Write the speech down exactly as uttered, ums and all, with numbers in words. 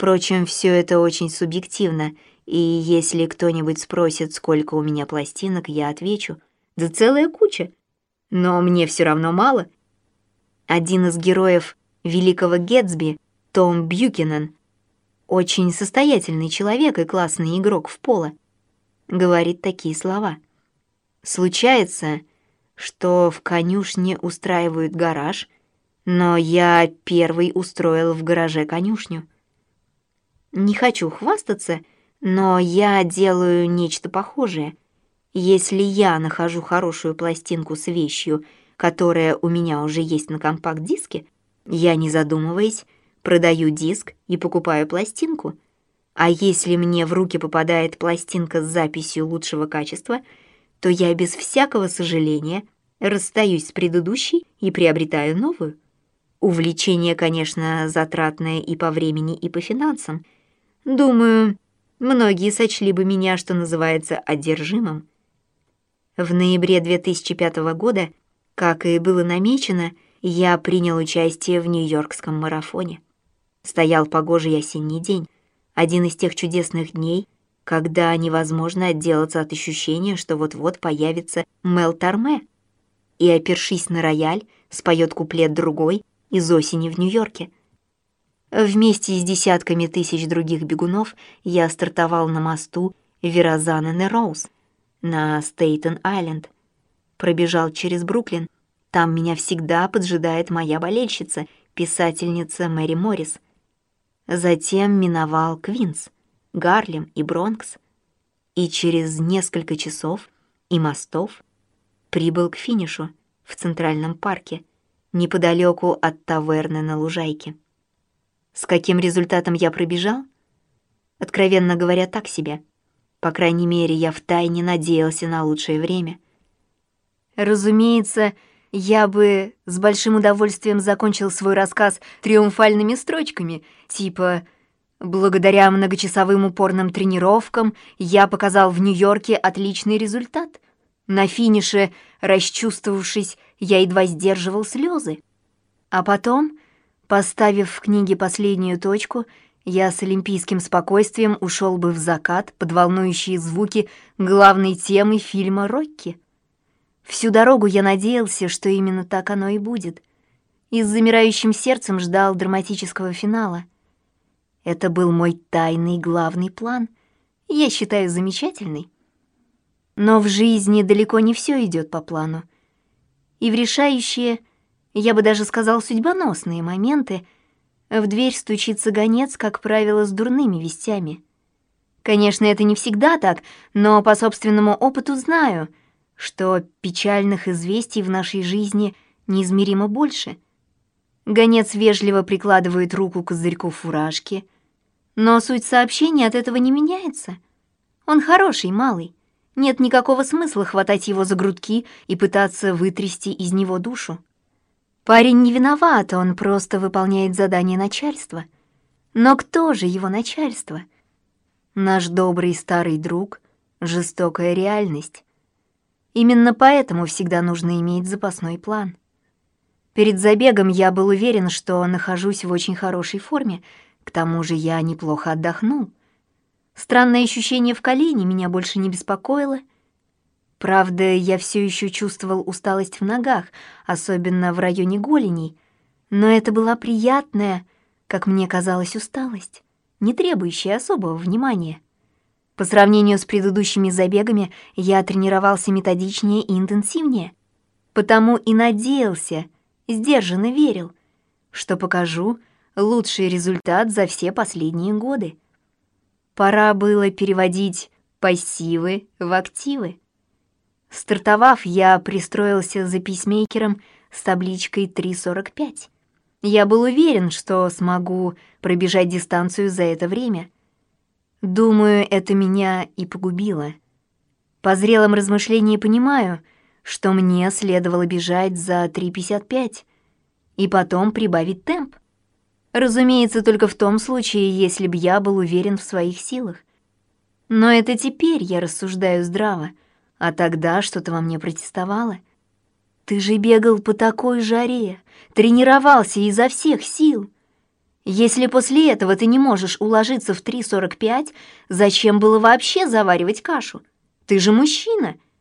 Впрочем, все это очень субъективно, и если кто-нибудь спросит, сколько у меня пластинок, я отвечу: да целая куча. Но мне все равно мало. Один из героев «Великого Гэтсби», Том Бьюкенен, очень состоятельный человек и классный игрок в поло, говорит такие слова: «Случается, что в конюшне устраивают гараж, но я первый устроил в гараже конюшню. Не хочу хвастаться, но я делаю нечто похожее. Если я нахожу хорошую пластинку с вещью, которая у меня уже есть на компакт-диске, я, не задумываясь, продаю диск и покупаю пластинку. А если мне в руки попадает пластинка с записью лучшего качества, то я без всякого сожаления расстаюсь с предыдущей и приобретаю новую. Увлечение, конечно, затратное и по времени, и по финансам. Думаю, многие сочли бы меня, что называется, одержимым». В ноябре две тысячи пятого года, как и было намечено, я принял участие в Нью-Йоркском марафоне. Стоял погожий осенний день, один из тех чудесных дней, когда невозможно отделаться от ощущения, что вот-вот появится Мел Торме и, опершись на рояль, споет куплет другой из «Осени в Нью-Йорке». Вместе с десятками тысяч других бегунов я стартовал на мосту Верразан-энд-Роуз на Стейтен-Айленд, пробежал через Бруклин. Там меня всегда поджидает моя болельщица, писательница Мэри Моррис. Затем миновал Квинс, Гарлем и Бронкс, и через несколько часов и мостов прибыл к финишу в Центральном парке, неподалеку от таверны на Лужайке. С каким результатом я пробежал? Откровенно говоря, так себе. По крайней мере, я втайне надеялся на лучшее время. Разумеется, я бы с большим удовольствием закончил свой рассказ триумфальными строчками, типа «Благодаря многочасовым упорным тренировкам я показал в Нью-Йорке отличный результат. На финише, расчувствовавшись, я едва сдерживал слезы. А потом, поставив в книге последнюю точку, я с олимпийским спокойствием ушел бы в закат под волнующие звуки главной темы фильма «Рокки». Всю дорогу я надеялся, что именно так оно и будет, и с замирающим сердцем ждал драматического финала. Это был мой тайный главный план, я считаю, замечательный. Но в жизни далеко не все идет по плану, и в решающие, я бы даже сказал, судьбоносные моменты в дверь стучится гонец, как правило, с дурными вестями. Конечно, это не всегда так, но по собственному опыту знаю, что печальных известий в нашей жизни неизмеримо больше. Гонец вежливо прикладывает руку к козырьку фуражки, но суть сообщения от этого не меняется. Он хороший малый, нет никакого смысла хватать его за грудки и пытаться вытрясти из него душу. Парень не виноват, он просто выполняет задание начальства. Но кто же его начальство? Наш добрый старый друг — жестокая реальность. Именно поэтому всегда нужно иметь запасной план. Перед забегом я был уверен, что нахожусь в очень хорошей форме, к тому же я неплохо отдохнул. Странное ощущение в колене меня больше не беспокоило. Правда, я все еще чувствовал усталость в ногах, особенно в районе голеней, но это была приятная, как мне казалось, усталость, не требующая особого внимания. По сравнению с предыдущими забегами я тренировался методичнее и интенсивнее, потому и надеялся, сдержанно верил, что покажу лучший результат за все последние годы. Пора было переводить пассивы в активы. Стартовав, я пристроился за пейсмейкером с табличкой три сорок пять. Я был уверен, что смогу пробежать дистанцию за это время. Думаю, это меня и погубило. По зрелом размышлении понимаю, что мне следовало бежать за три пятьдесят пять и потом прибавить темп. Разумеется, только в том случае, если б я был уверен в своих силах. Но это теперь я рассуждаю здраво, а тогда что-то во мне протестовало. Ты же бегал по такой жаре, тренировался изо всех сил. Если после этого ты не можешь уложиться в три сорок пять, зачем было вообще заваривать кашу? Ты же мужчина,